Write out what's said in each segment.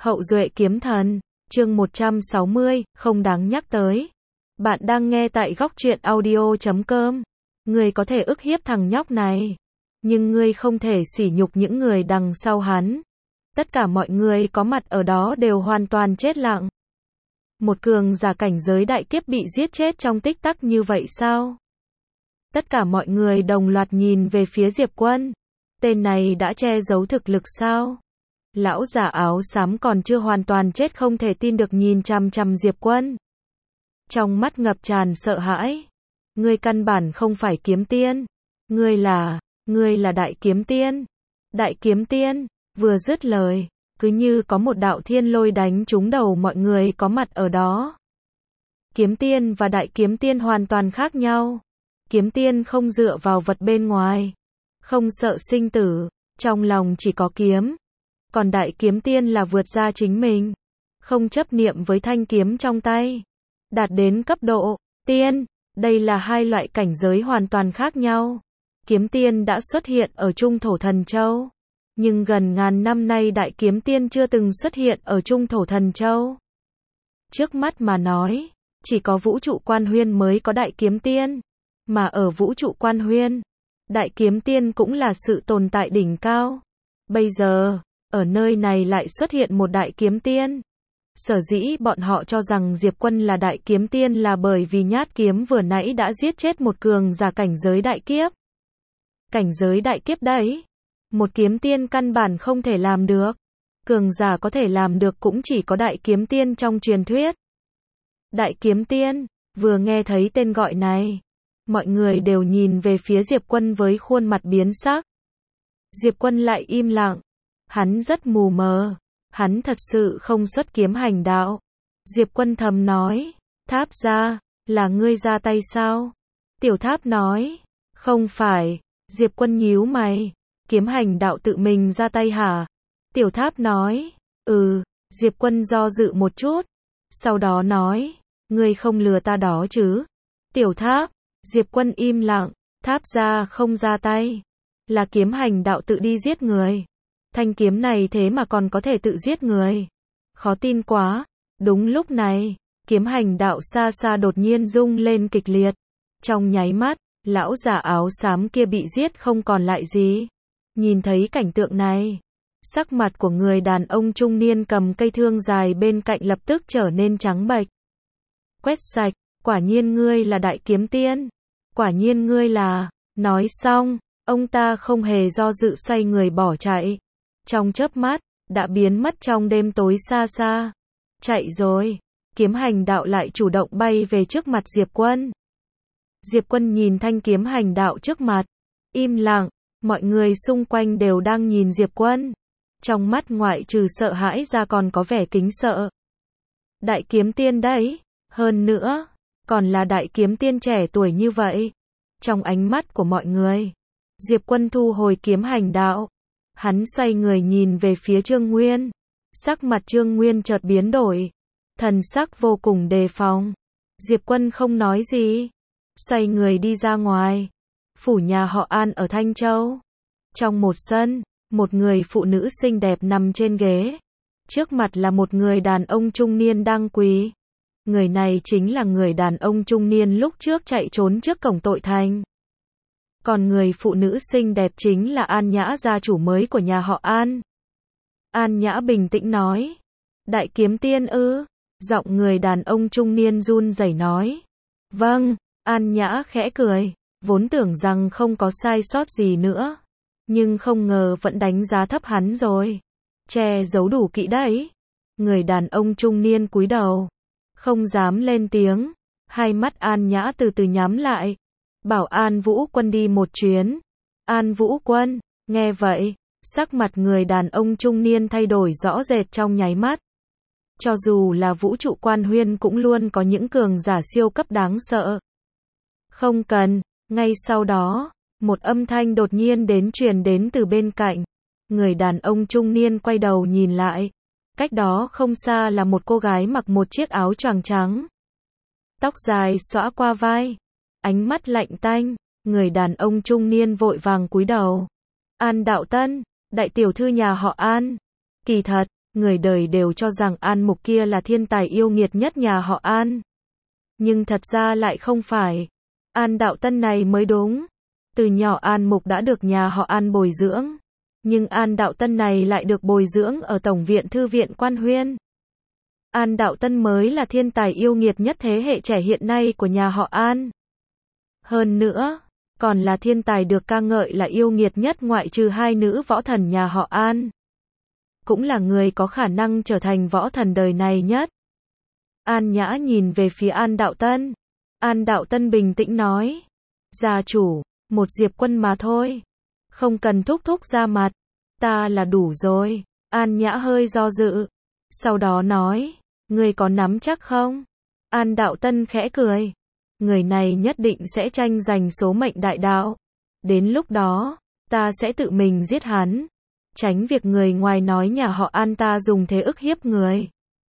Hậu duệ kiếm thần, chương 160, không đáng nhắc tới. Bạn đang nghe tại góc truyện audio.com. Ngươi có thể ức hiếp thằng nhóc này, nhưng ngươi không thể sỉ nhục những người đằng sau hắn. Tất cả mọi người có mặt ở đó đều hoàn toàn chết lặng. Một cường giả cảnh giới đại kiếp bị giết chết trong tích tắc như vậy sao? Tất cả mọi người đồng loạt nhìn về phía Diệp Quân. Tên này đã che giấu thực lực sao? Lão giả áo xám còn chưa hoàn toàn chết không thể tin được nhìn chằm chằm Diệp Quân. Trong mắt ngập tràn sợ hãi. Ngươi căn bản không phải kiếm tiên. Ngươi là đại kiếm tiên. Đại kiếm tiên, vừa dứt lời, cứ như có một đạo thiên lôi đánh trúng đầu mọi người có mặt ở đó. Kiếm tiên và đại kiếm tiên hoàn toàn khác nhau. Kiếm tiên không dựa vào vật bên ngoài, không sợ sinh tử, trong lòng chỉ có kiếm. Còn đại kiếm tiên là vượt ra chính mình, không chấp niệm với thanh kiếm trong tay, đạt đến cấp độ tiên. Đây là hai loại cảnh giới hoàn toàn khác nhau. Kiếm tiên đã xuất hiện ở Trung Thổ Thần Châu, nhưng gần ngàn năm nay đại kiếm tiên chưa từng xuất hiện ở Trung Thổ Thần Châu. Trước mắt mà nói, chỉ có vũ trụ Quan Huyên mới có đại kiếm tiên, mà ở vũ trụ Quan Huyên, đại kiếm tiên cũng là sự tồn tại đỉnh cao. Bây giờ, ở nơi này lại xuất hiện một đại kiếm tiên. Sở dĩ bọn họ cho rằng Diệp Quân là đại kiếm tiên là bởi vì nhát kiếm vừa nãy đã giết chết một cường giả cảnh giới đại kiếp. Cảnh giới đại kiếp đấy, một kiếm tiên căn bản không thể làm được. Cường giả có thể làm được cũng chỉ có đại kiếm tiên trong truyền thuyết. Đại kiếm tiên, vừa nghe thấy tên gọi này, mọi người đều nhìn về phía Diệp Quân với khuôn mặt biến sắc. Diệp Quân lại im lặng. Hắn rất mù mờ. Hắn thật sự không xuất kiếm hành đạo. Diệp Quân thầm nói, Tháp ra, là ngươi ra tay sao? Tiểu Tháp nói, không phải. Diệp Quân nhíu mày, kiếm hành đạo tự mình ra tay hả? Tiểu Tháp nói, Diệp Quân do dự một chút, sau đó nói, ngươi không lừa ta đó chứ? Tiểu Tháp, Diệp Quân im lặng, Tháp ra không ra tay, là kiếm hành đạo tự đi giết người. Thanh kiếm này thế mà còn có thể tự giết người. Khó tin quá. Đúng lúc này, kiếm hành đạo xa xa đột nhiên rung lên kịch liệt. Trong nháy mắt, lão giả áo xám kia bị giết không còn lại gì. Nhìn thấy cảnh tượng này, sắc mặt của người đàn ông trung niên cầm cây thương dài bên cạnh lập tức trở nên trắng bệch. Quét sạch, quả nhiên ngươi là đại kiếm tiên. Quả nhiên ngươi là. Nói xong, ông ta không hề do dự xoay người bỏ chạy. Trong chớp mắt, đã biến mất trong đêm tối xa xa. Chạy rồi, kiếm hành đạo lại chủ động bay về trước mặt Diệp Quân. Diệp Quân nhìn thanh kiếm hành đạo trước mặt, im lặng, mọi người xung quanh đều đang nhìn Diệp Quân. Trong mắt ngoại trừ sợ hãi ra còn có vẻ kính sợ. Đại kiếm tiên đấy, hơn nữa, còn là đại kiếm tiên trẻ tuổi như vậy. Trong ánh mắt của mọi người, Diệp Quân thu hồi kiếm hành đạo. Hắn xoay người nhìn về phía Trương Nguyên. Sắc mặt Trương Nguyên chợt biến đổi. Thần sắc vô cùng đề phòng. Diệp Quân không nói gì. Xoay người đi ra ngoài. Phủ nhà họ An ở Thanh Châu. Trong một sân, một người phụ nữ xinh đẹp nằm trên ghế. Trước mặt là một người đàn ông trung niên đang quỳ. Người này chính là người đàn ông trung niên lúc trước chạy trốn trước cổng tội thành. Còn người phụ nữ xinh đẹp chính là An Nhã, gia chủ mới của nhà họ An. An Nhã bình tĩnh nói. Đại kiếm tiên ư? Giọng người đàn ông trung niên run rẩy nói. Vâng, An Nhã khẽ cười. Vốn tưởng rằng không có sai sót gì nữa. Nhưng không ngờ vẫn đánh giá thấp hắn rồi. Che giấu đủ kỹ đấy. Người đàn ông trung niên cúi đầu. Không dám lên tiếng. Hai mắt An Nhã từ từ nhắm lại. Bảo An Vũ Quân đi một chuyến. An Vũ Quân, nghe vậy, sắc mặt người đàn ông trung niên thay đổi rõ rệt trong nháy mắt. Cho dù là vũ trụ Quan Huyên cũng luôn có những cường giả siêu cấp đáng sợ. Không cần, ngay sau đó, một âm thanh đột nhiên truyền đến từ bên cạnh. Người đàn ông trung niên quay đầu nhìn lại. Cách đó không xa là một cô gái mặc một chiếc áo choàng trắng. Tóc dài xõa qua vai. Ánh mắt lạnh tanh, người đàn ông trung niên vội vàng cúi đầu. An Đạo Tân, đại tiểu thư nhà họ An. Kỳ thật, Người đời đều cho rằng An Mục kia là thiên tài yêu nghiệt nhất nhà họ An. Nhưng thật ra lại không phải. An Đạo Tân này mới đúng. Từ nhỏ An Mục đã được nhà họ An bồi dưỡng. Nhưng An Đạo Tân này lại được bồi dưỡng ở Tổng viện Thư viện Quan Huyên. An Đạo Tân mới là thiên tài yêu nghiệt nhất thế hệ trẻ hiện nay của nhà họ An. Hơn nữa, còn là thiên tài được ca ngợi là yêu nghiệt nhất ngoại trừ hai nữ võ thần nhà họ An. Cũng là người có khả năng trở thành võ thần đời này nhất. An Nhã nhìn về phía An Đạo Tân. An Đạo Tân bình tĩnh nói. Gia chủ, một Diệp Quân mà thôi. Không cần thúc thúc ra mặt. Ta là đủ rồi. An Nhã hơi do dự. Sau đó nói. Người có nắm chắc không? An Đạo Tân khẽ cười. Người này nhất định sẽ tranh giành số mệnh đại đạo. Đến lúc đó, ta sẽ tự mình giết hắn. Tránh việc người ngoài nói nhà họ An ta dùng thế ức hiếp người.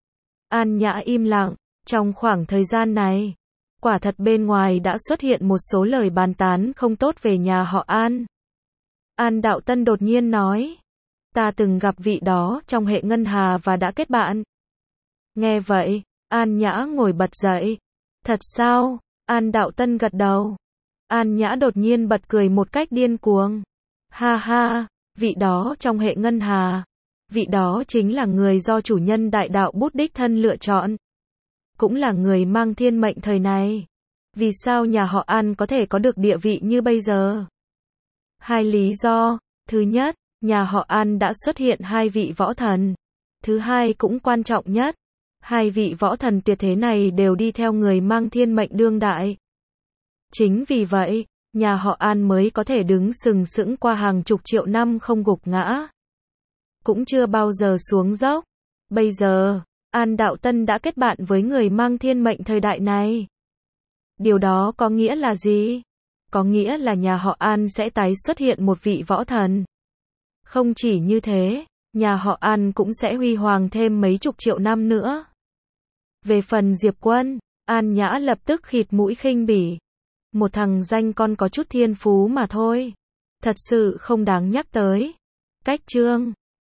An Nhã im lặng. Trong khoảng thời gian này, quả thật bên ngoài đã xuất hiện một số lời bàn tán không tốt về nhà họ An. An Đạo Tân đột nhiên nói. Ta từng gặp vị đó trong hệ ngân hà và đã kết bạn. Nghe vậy, An Nhã ngồi bật dậy. Thật sao? An Đạo Tân gật đầu. An Nhã đột nhiên bật cười một cách điên cuồng. Ha ha, vị đó trong hệ ngân hà. Vị đó chính là người do chủ nhân đại đạo Bút đích thân lựa chọn. Cũng là người mang thiên mệnh thời này. Vì sao nhà họ An có thể có được địa vị như bây giờ? Hai lý do. Thứ nhất, nhà họ An đã xuất hiện hai vị võ thần. Thứ hai cũng quan trọng nhất. Hai vị võ thần tuyệt thế này đều đi theo người mang thiên mệnh đương đại. Chính vì vậy, nhà họ An mới có thể đứng sừng sững qua hàng chục triệu năm không gục ngã. Cũng chưa bao giờ xuống dốc. Bây giờ, An Đạo Tân đã kết bạn với người mang thiên mệnh thời đại này. Điều đó có nghĩa là gì? Có nghĩa là nhà họ An sẽ tái xuất hiện một vị võ thần. Không chỉ như thế, nhà họ An cũng sẽ huy hoàng thêm mấy chục triệu năm nữa. Về phần Diệp Quân, An Nhã lập tức khịt mũi khinh bỉ. Một thằng danh con có chút thiên phú mà thôi. Thật sự không đáng nhắc tới. Cách chương